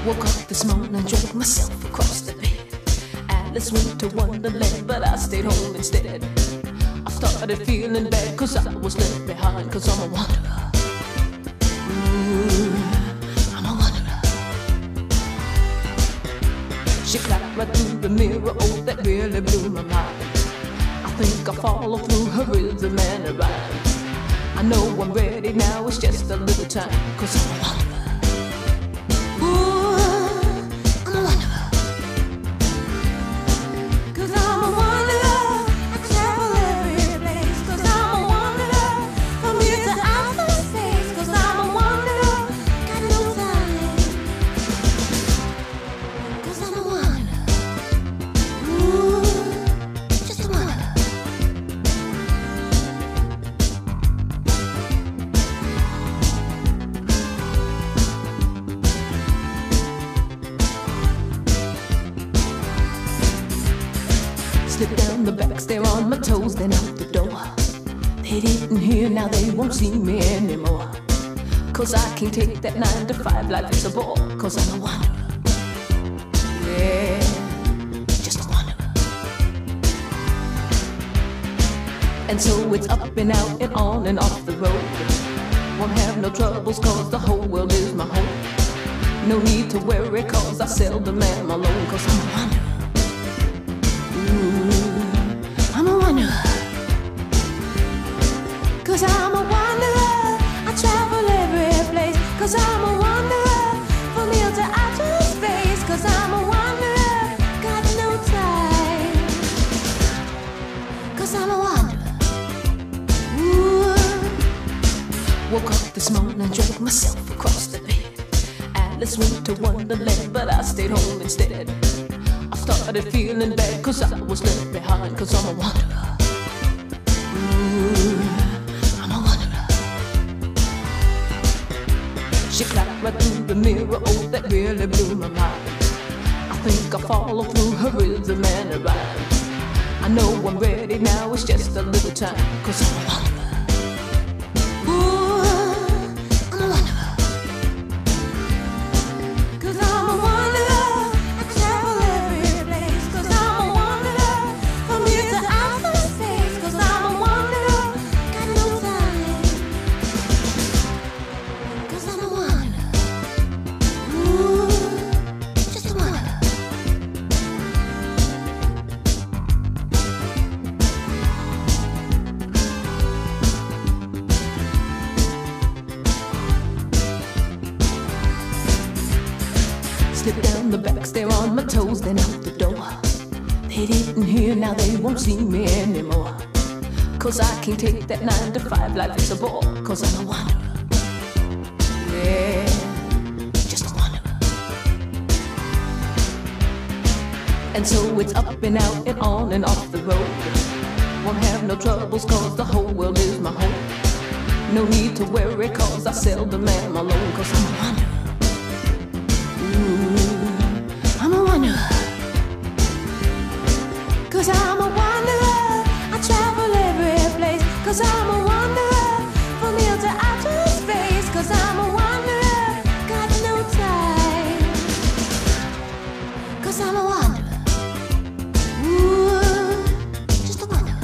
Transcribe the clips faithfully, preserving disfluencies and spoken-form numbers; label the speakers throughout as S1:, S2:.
S1: Woke up this morning, dragged myself across the bed. Alice went to Wonderland, but I stayed home instead. I started feeling bad, cause I was left behind, cause I'm a wanderer. Ooh, I'm a wanderer. She clapped right through the mirror, oh, that really blew my mind. I think I follow through her rhythm and her rhyme. I know I'm ready now, it's just a little time, cause I'm a wanderer. Slip down the back, stare on my toes, then out the door. They didn't hear, now they won't see me anymore. Cause I can't take that nine to five life, it's a bore. Cause I'm a wanderer. Yeah, just a wanderer. And so it's up and out and on and off the road. Won't have no troubles cause the whole world is my home. No need to worry cause I seldom am alone. Cause I'm a wanderer. I'm a wanderer. Cause I'm a wanderer. I travel every place. Cause I'm a wanderer. From here to outer space. Cause I'm a wanderer. Got no time. Cause I'm a wanderer. Ooh. Woke up this morning, dragged myself across the bed. Alice went to Wonderland, but I stayed home instead. I started feeling bad cause I was left behind, cause I'm a wanderer. Ooh, I'm a wanderer. She clapped right through the mirror, oh, that really blew my mind. I think I follow through her rhythm and her rhyme. I know I'm ready now, it's just a little time, cause I'm a wanderer. Slip down the back, stare on my toes, then out the door. They didn't hear, now they won't see me anymore. Cause I can't take that nine to five life, it's a bore. Cause I'm a wanderer. Yeah, just a wanderer. And so it's up and out and on and off the road. Won't have no troubles cause the whole world is my home. No need to worry cause I seldom am alone. Cause I'm a wanderer. I'm a wanderer. Cause I'm a wanderer. I travel every place. Cause I'm a wanderer. From here to outer space. Cause I'm a wanderer. Got no time. Cause I'm a wanderer. Ooh, just a wanderer.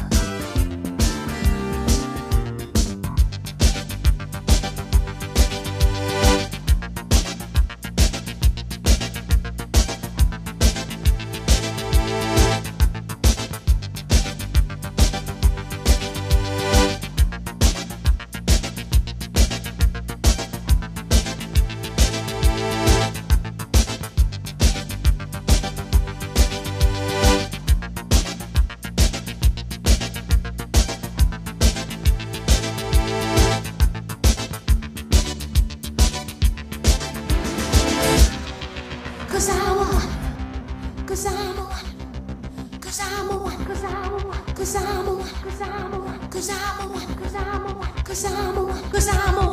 S1: Cause I'm a one, cause I'm a one, cause I'm a one, cause I'm a one, cause I'm a one, cause I'm a one, cause I'm a one, cause I'm a one, cause I'm a one, cause I'm a one.